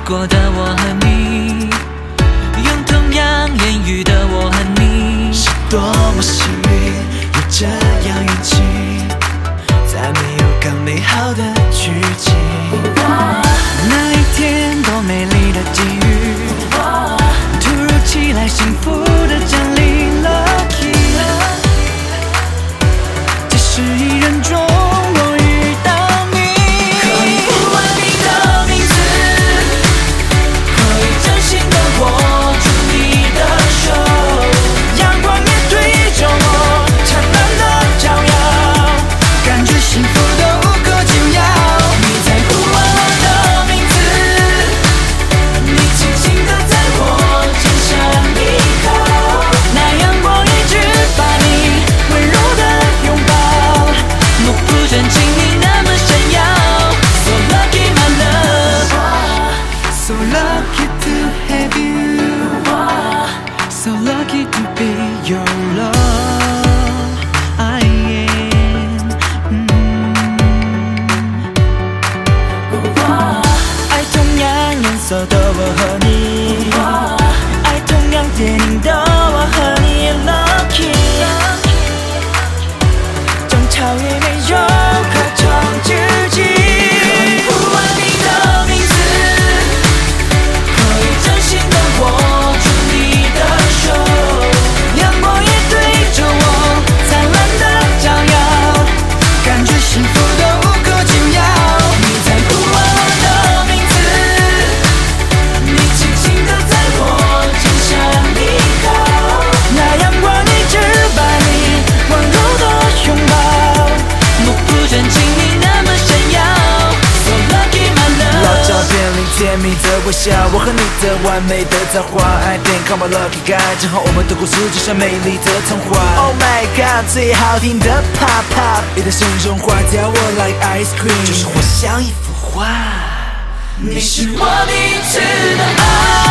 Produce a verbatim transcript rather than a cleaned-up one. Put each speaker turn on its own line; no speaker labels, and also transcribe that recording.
过的我和你，用同样言语的我和你，
是多么幸运有这样运气，再没有更美好的剧情。
那一天多美丽的际遇，突如其来幸福的降临了。这是一人中我遇到你，可以呼唤你的名字，可以真心的握住你的手，阳光也对着我灿烂的照耀，感觉幸福的无可救药。你在呼唤我的名字，你轻轻的在我肩上依靠，那阳光一直把你温柔的拥抱，目不转睛你那么闪耀。 So lucky my love, so lucky to have you, so lucky to be your love. I am、嗯、爱同样颜色的我和你，爱同样电影的我和你 Lucky， 正超越没有可乘之机。可以呼唤你的名字，可以真心的握住你的手，阳光也对着我灿烂的照耀，感觉幸福的无可救药。你在呼唤我的名字，你轻轻的在我肩上依靠，那阳光一直把你温柔的拥抱，目不转睛你那么闪耀。So lucky my love，
老照片里甜蜜的微笑，我和你的完美的造化。I think I'm a lucky guy， 正好我们度过世界上美丽的童话。Oh my god， 最好听的 pop pop， 你的声中化掉我 like ice cream， 就是活像一幅画。
你是我第一次的爱。